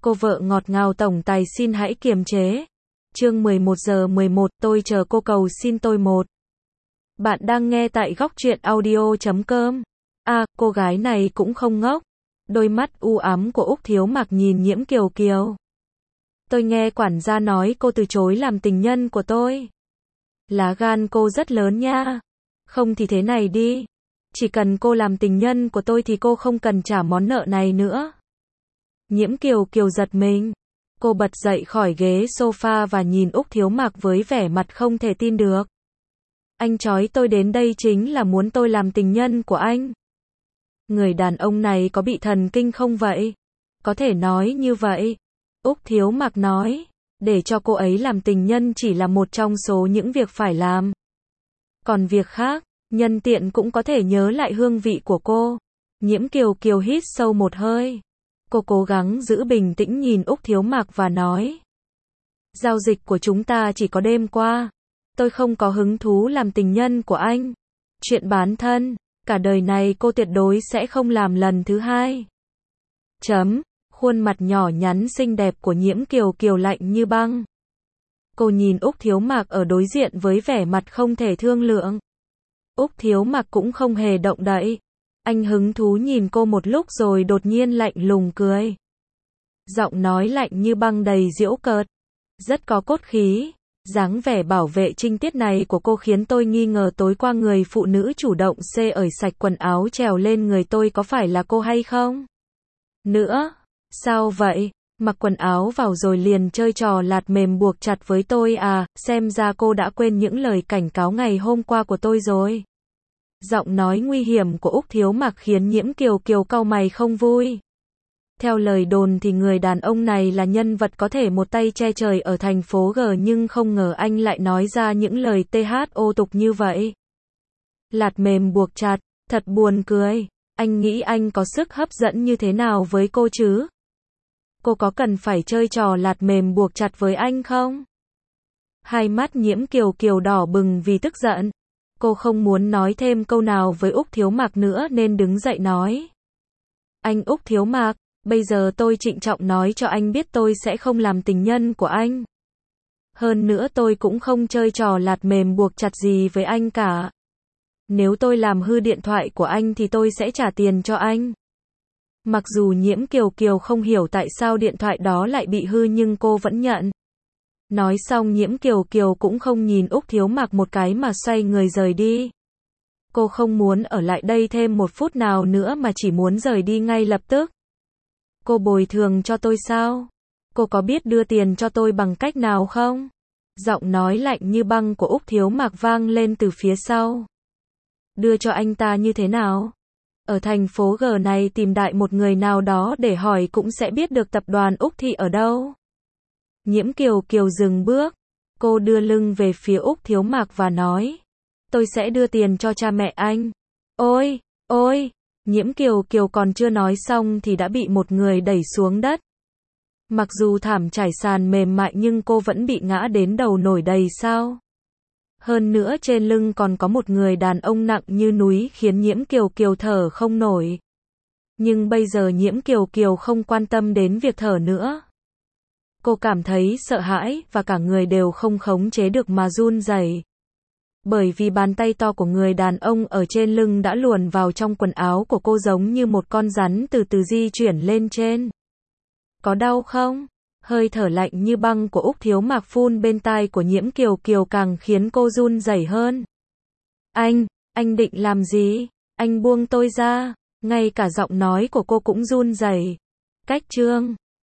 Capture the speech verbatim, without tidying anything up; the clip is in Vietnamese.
Cô vợ ngọt ngào tổng tài xin hãy kiềm chế. Chương mười một giờ mười một, tôi chờ cô cầu xin tôi một. Bạn đang nghe tại góc truyện audio chấm com. À, cô gái này cũng không ngốc. Đôi mắt u ám của Úc Thiếu Mặc nhìn Nhiễm Kiều Kiều. Tôi nghe quản gia nói cô từ chối làm tình nhân của tôi. Lá gan cô rất lớn nha. Không thì thế này đi. Chỉ cần cô làm tình nhân của tôi thì cô không cần trả món nợ này nữa. Nhiễm Kiều Kiều giật mình. Cô bật dậy khỏi ghế sofa và nhìn Úc Thiếu Mặc với vẻ mặt không thể tin được. Anh trói tôi đến đây chính là muốn tôi làm tình nhân của anh. Người đàn ông này có bị thần kinh không vậy? Có thể nói như vậy. Úc Thiếu Mặc nói, để cho cô ấy làm tình nhân chỉ là một trong số những việc phải làm. Còn việc khác, nhân tiện cũng có thể nhớ lại hương vị của cô. Nhiễm Kiều Kiều hít sâu một hơi. Cô cố gắng giữ bình tĩnh nhìn Úc Thiếu Mặc và nói. Giao dịch của chúng ta chỉ có đêm qua. Tôi không có hứng thú làm tình nhân của anh. Chuyện bán thân, cả đời này cô tuyệt đối sẽ không làm lần thứ hai. Chấm, khuôn mặt nhỏ nhắn xinh đẹp của Nhiễm Kiều Kiều lạnh như băng. Cô nhìn Úc Thiếu Mặc ở đối diện với vẻ mặt không thể thương lượng. Úc Thiếu Mặc cũng không hề động đậy. Anh hứng thú nhìn cô một lúc rồi đột nhiên lạnh lùng cười. Giọng nói lạnh như băng đầy giễu cợt. Rất có cốt khí. Dáng vẻ bảo vệ trinh tiết này của cô khiến tôi nghi ngờ tối qua người phụ nữ chủ động xê ởi sạch quần áo trèo lên người tôi có phải là cô hay không? Nữa, sao vậy? Mặc quần áo vào rồi liền chơi trò lạt mềm buộc chặt với tôi à, xem ra cô đã quên những lời cảnh cáo ngày hôm qua của tôi rồi. Giọng nói nguy hiểm của Úc Thiếu Mặc khiến Nhiễm Kiều Kiều cau mày không vui. Theo lời đồn thì người đàn ông này là nhân vật có thể một tay che trời ở thành phố G, nhưng không ngờ anh lại nói ra những lời tê hát ô tục như vậy. Lạt mềm buộc chặt, thật buồn cười. Anh nghĩ anh có sức hấp dẫn như thế nào với cô chứ? Cô có cần phải chơi trò lạt mềm buộc chặt với anh không? Hai mắt Nhiễm Kiều Kiều đỏ bừng vì tức giận. Cô không muốn nói thêm câu nào với Úc Thiếu Mặc nữa nên đứng dậy nói. Anh Úc Thiếu Mặc, bây giờ tôi trịnh trọng nói cho anh biết tôi sẽ không làm tình nhân của anh. Hơn nữa tôi cũng không chơi trò lạt mềm buộc chặt gì với anh cả. Nếu tôi làm hư điện thoại của anh thì tôi sẽ trả tiền cho anh. Mặc dù Nhiễm Kiều Kiều không hiểu tại sao điện thoại đó lại bị hư nhưng cô vẫn nhận. Nói xong Nhiễm Kiều Kiều cũng không nhìn Úc Thiếu Mặc một cái mà xoay người rời đi. Cô không muốn ở lại đây thêm một phút nào nữa mà chỉ muốn rời đi ngay lập tức. Cô bồi thường cho tôi sao? Cô có biết đưa tiền cho tôi bằng cách nào không? Giọng nói lạnh như băng của Úc Thiếu Mặc vang lên từ phía sau. Đưa cho anh ta như thế nào? Ở thành phố G này tìm đại một người nào đó để hỏi cũng sẽ biết được tập đoàn Úc Thị ở đâu. Nhiễm Kiều Kiều dừng bước. Cô đưa lưng về phía Úc Thiếu Mặc và nói. Tôi sẽ đưa tiền cho cha mẹ anh. Ôi, ôi, Nhiễm Kiều Kiều còn chưa nói xong thì đã bị một người đẩy xuống đất. Mặc dù thảm trải sàn mềm mại nhưng cô vẫn bị ngã đến đầu nổi đầy sao. Hơn nữa trên lưng còn có một người đàn ông nặng như núi khiến Nhiễm Kiều Kiều thở không nổi. Nhưng bây giờ Nhiễm Kiều Kiều không quan tâm đến việc thở nữa. Cô cảm thấy sợ hãi và cả người đều không khống chế được mà run rẩy. Bởi vì bàn tay to của người đàn ông ở trên lưng đã luồn vào trong quần áo của cô giống như một con rắn từ từ di chuyển lên trên. Có đau không? Hơi thở lạnh như băng của Úc Thiếu Mặc phun bên tai của Nhiễm Kiều Kiều càng khiến cô run rẩy hơn. Anh, anh định làm gì? Anh buông tôi ra. Ngay cả giọng nói của cô cũng run rẩy. Cách chương